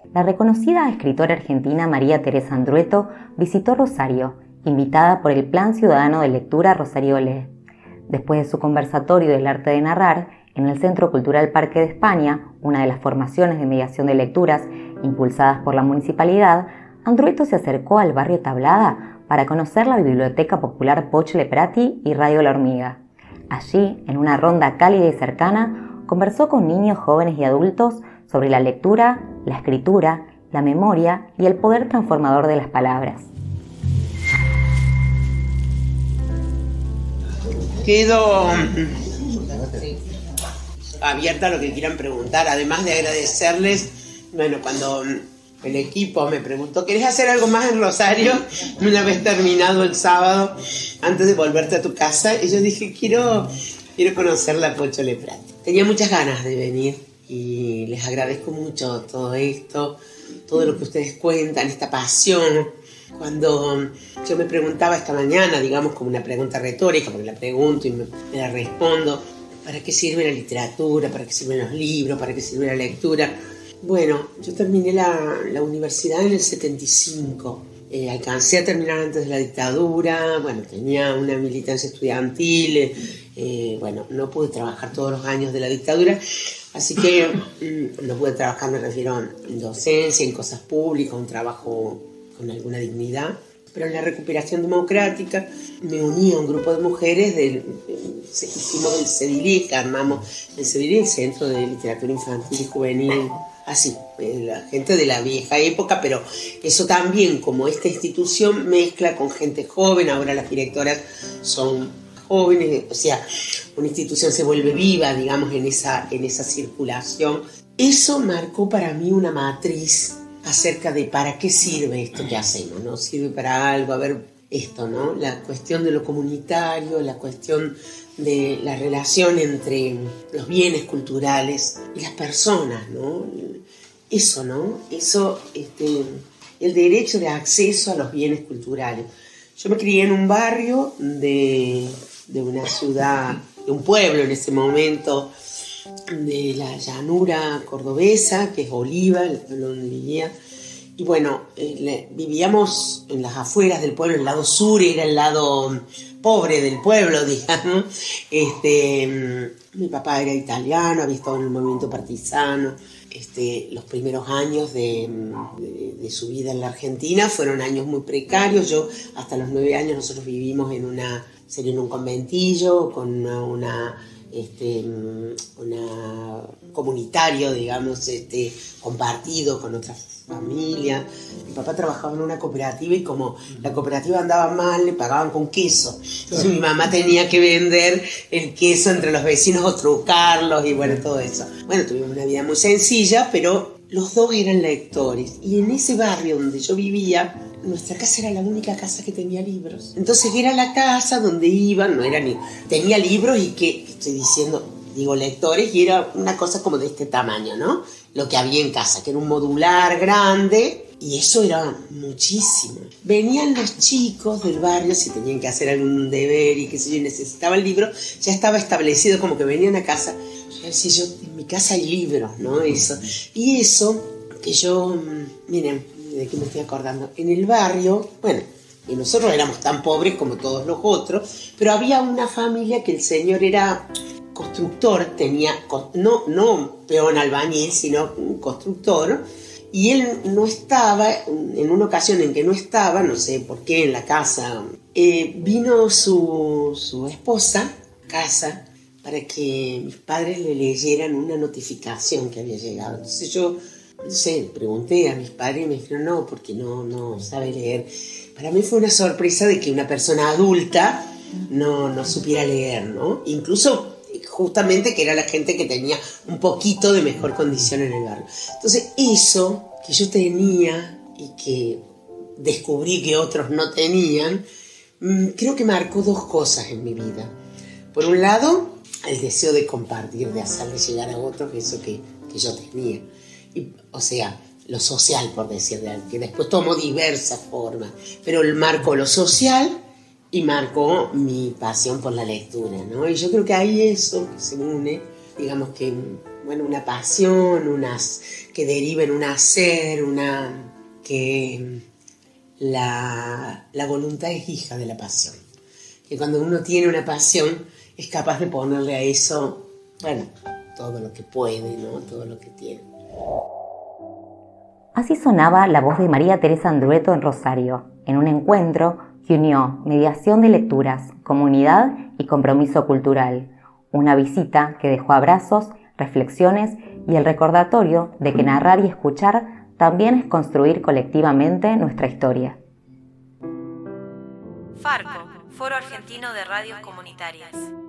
La reconocida escritora argentina María Teresa Andrueto visitó Rosario, invitada por el Plan Ciudadano de Lectura Rosario Lee. Después de su conversatorio del arte de narrar, en el Centro Cultural Parque de España, una de las formaciones de mediación de lecturas impulsadas por la municipalidad, Andrueto se acercó al barrio Tablada para conocer la Biblioteca Popular Poch Leprati y Radio La Hormiga. Allí, en una ronda cálida y cercana, conversó con niños, jóvenes y adultos sobre la lectura, la escritura, la memoria y el poder transformador de las palabras. Quedo abierta a lo que quieran preguntar, además de agradecerles, cuando el equipo me preguntó, ¿querés hacer algo más en Rosario? Una vez terminado el sábado, antes de volverte a tu casa, y yo dije, quiero conocer la Poch Leprati. Tenía muchas ganas de venir y les agradezco mucho todo esto, todo lo que ustedes cuentan, esta pasión. Cuando yo me preguntaba esta mañana, digamos como una pregunta retórica, porque la pregunto y me la respondo, ¿para qué sirve la literatura? ¿Para qué sirven los libros? ¿Para qué sirve la lectura? Bueno, yo terminé la universidad en el 75. Alcancé a terminar antes de la dictadura. Bueno, tenía una militancia estudiantil. No pude trabajar todos los años de la dictadura. Así que no pude trabajar, me refiero en docencia, en cosas públicas, un trabajo con alguna dignidad. Pero en la recuperación democrática me uní a un grupo de mujeres, hicimos el CEDILIC, armamos el CEDILIC, el Centro de Literatura Infantil y Juvenil, así, la gente de la vieja época, pero eso también, como esta institución mezcla con gente joven, ahora las directoras son jóvenes, o sea, una institución se vuelve viva, digamos, en esa circulación. Eso marcó para mí una matriz acerca de para qué sirve esto que hacemos, ¿no? Sirve para algo, a ver esto, ¿no? La cuestión de lo comunitario, la cuestión de la relación entre los bienes culturales y las personas, ¿no? Eso, ¿no? Eso, el derecho de acceso a los bienes culturales. Yo me crié en un barrio de una ciudad, de un pueblo en ese momento, de la llanura cordobesa, que es Oliva, el pueblo donde vivía. Y bueno, vivíamos en las afueras del pueblo, el lado sur era el lado pobre del pueblo, digamos. Mi papá era italiano, había estado en el movimiento partisano. Los primeros años de su vida en la Argentina fueron años muy precarios. Yo, hasta los 9 años, nosotros vivimos en un conventillo con una comunitario, digamos, compartido con otras familias. Mi papá trabajaba en una cooperativa y como la cooperativa andaba mal, le pagaban con queso. Entonces mi mamá tenía que vender el queso entre los vecinos o trucarlos y bueno, todo eso. Bueno, tuvimos una vida muy sencilla, pero los dos eran lectores. Y en ese barrio donde yo vivía, nuestra casa era la única casa que tenía libros. Entonces era la casa donde iban, tenía libros y que, estoy diciendo, digo lectores, y era una cosa como de este tamaño, ¿no? Lo que había en casa, que era un modular grande, y eso era muchísimo. Venían los chicos del barrio, si tenían que hacer algún deber y qué sé yo, necesitaban libros, ya estaba establecido como que venían a casa. Yo decía, en mi casa hay libros, ¿no? Eso. Y eso, que yo, miren, de qué me estoy acordando, en el barrio, bueno, y nosotros éramos tan pobres como todos los otros, pero había una familia que el señor era constructor, tenía, no peón albañil, sino un constructor, y él no estaba, en una ocasión en que no estaba, no sé por qué, en la casa, vino su esposa a casa para que mis padres le leyeran una notificación que había llegado. Entonces yo, no sé, pregunté a mis padres y me dijeron no, porque no sabe leer. Para mí fue una sorpresa de que una persona adulta no supiera leer, ¿no? Incluso justamente que era la gente que tenía un poquito de mejor condición en el barrio. Entonces eso que yo tenía y que descubrí que otros no tenían, creo que marcó dos cosas en mi vida. Por un lado, el deseo de compartir, de hacerle llegar a otros eso que yo tenía. O sea, lo social, por decir de algo, que después tomó diversas formas, pero marcó lo social y marcó mi pasión por la lectura, ¿no? Y yo creo que ahí eso que se une, digamos que una pasión, que deriva en un hacer, que la voluntad es hija de la pasión. Que cuando uno tiene una pasión es capaz de ponerle a eso, todo lo que puede, ¿no? Todo lo que tiene. Así sonaba la voz de María Teresa Andrueto en Rosario, en un encuentro que unió mediación de lecturas, comunidad y compromiso cultural. Una visita que dejó abrazos, reflexiones y el recordatorio de que narrar y escuchar también es construir colectivamente nuestra historia. Farco, Foro Argentino de Radios Comunitarias.